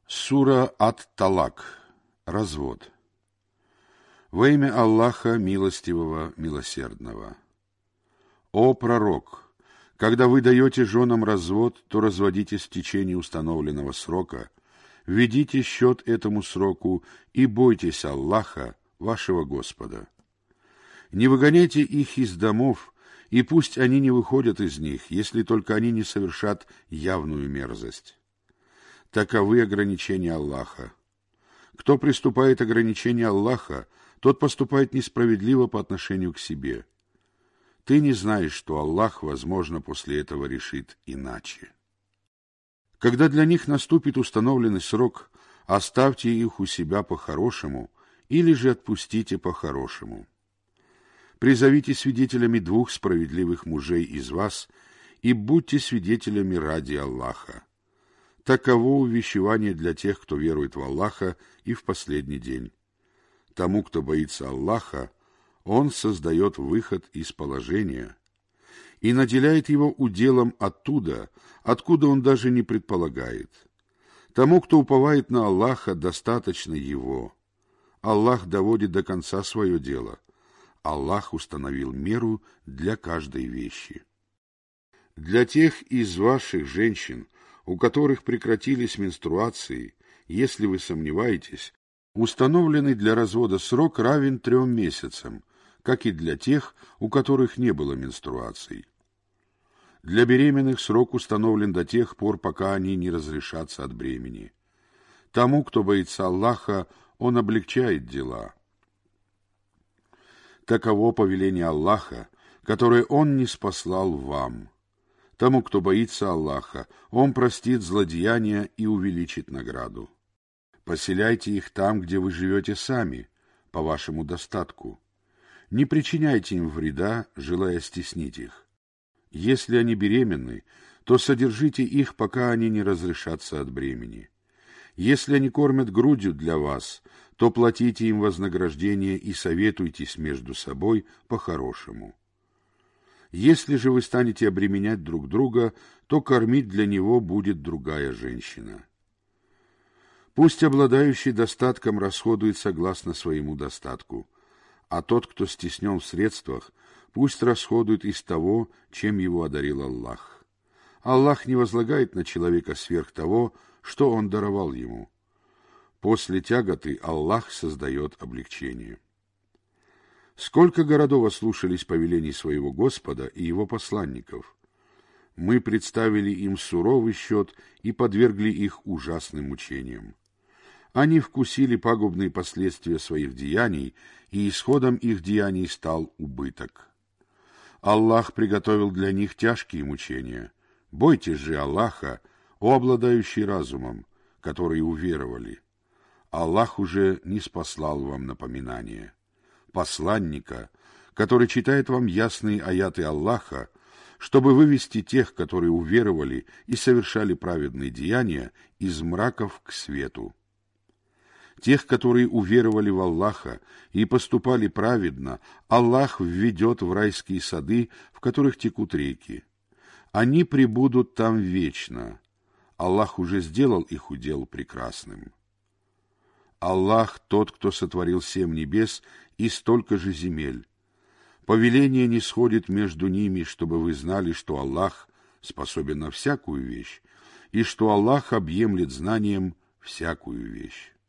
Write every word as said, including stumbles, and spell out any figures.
Сура ат-Талак. Развод. Во имя Аллаха Милостивого, Милосердного. О пророк! Когда вы даете женам развод, то разводитесь в течение установленного срока, введите счет этому сроку и бойтесь Аллаха, вашего Господа. Не выгоняйте их из домов, и пусть они не выходят из них, если только они не совершат явную мерзость. Таковы ограничения Аллаха. Кто приступает ограничения Аллаха, тот поступает несправедливо по отношению к себе. Ты не знаешь, что Аллах, возможно, после этого решит иначе. Когда для них наступит установленный срок, оставьте их у себя по-хорошему или же отпустите по-хорошему. Призовите свидетелями двух справедливых мужей из вас и будьте свидетелями ради Аллаха. Таково увещевание для тех, кто верует в Аллаха и в последний день. Тому, кто боится Аллаха, Он создает выход из положения и наделяет его уделом оттуда, откуда он даже не предполагает. Тому, кто уповает на Аллаха, достаточно его. Аллах доводит до конца свое дело. Аллах установил меру для каждой вещи. Для тех из ваших женщин, у которых прекратились менструации, если вы сомневаетесь, установленный для развода срок равен трем месяцам, как и для тех, у которых не было менструаций. Для беременных срок установлен до тех пор, пока они не разрешатся от бремени. Тому, кто боится Аллаха, Он облегчает дела. Таково повеление Аллаха, которое Он ниспослал вам. Тому, кто боится Аллаха, Он простит злодеяния и увеличит награду. Поселяйте их там, где вы живете сами, по вашему достатку. Не причиняйте им вреда, желая стеснить их. Если они беременны, то содержите их, пока они не разрешатся от бремени. Если они кормят грудью для вас, то платите им вознаграждение и советуйтесь между собой по-хорошему. Если же вы станете обременять друг друга, то кормить для него будет другая женщина. Пусть обладающий достатком расходует согласно своему достатку, а тот, кто стеснен в средствах, пусть расходует из того, чем его одарил Аллах. Аллах не возлагает на человека сверх того, что он даровал ему. После тяготы Аллах создает облегчение. Сколько городов ослушались повелений своего Господа и его посланников? Мы представили им суровый счет и подвергли их ужасным мучениям. Они вкусили пагубные последствия своих деяний, и исходом их деяний стал убыток. Аллах приготовил для них тяжкие мучения. Бойтесь же Аллаха, о обладающий разумом, которые уверовали. Аллах уже ниспослал вам напоминание. Посланника, который читает вам ясные аяты Аллаха, чтобы вывести тех, которые уверовали и совершали праведные деяния, из мраков к свету. Тех, которые уверовали в Аллаха и поступали праведно, Аллах введет в райские сады, в которых текут реки. Они пребудут там вечно. Аллах уже сделал их удел прекрасным. Аллах тот, кто сотворил семь небес и столько же земель. Повеление не сходит между ними, чтобы вы знали, что Аллах способен на всякую вещь, и что Аллах объемлет знанием всякую вещь.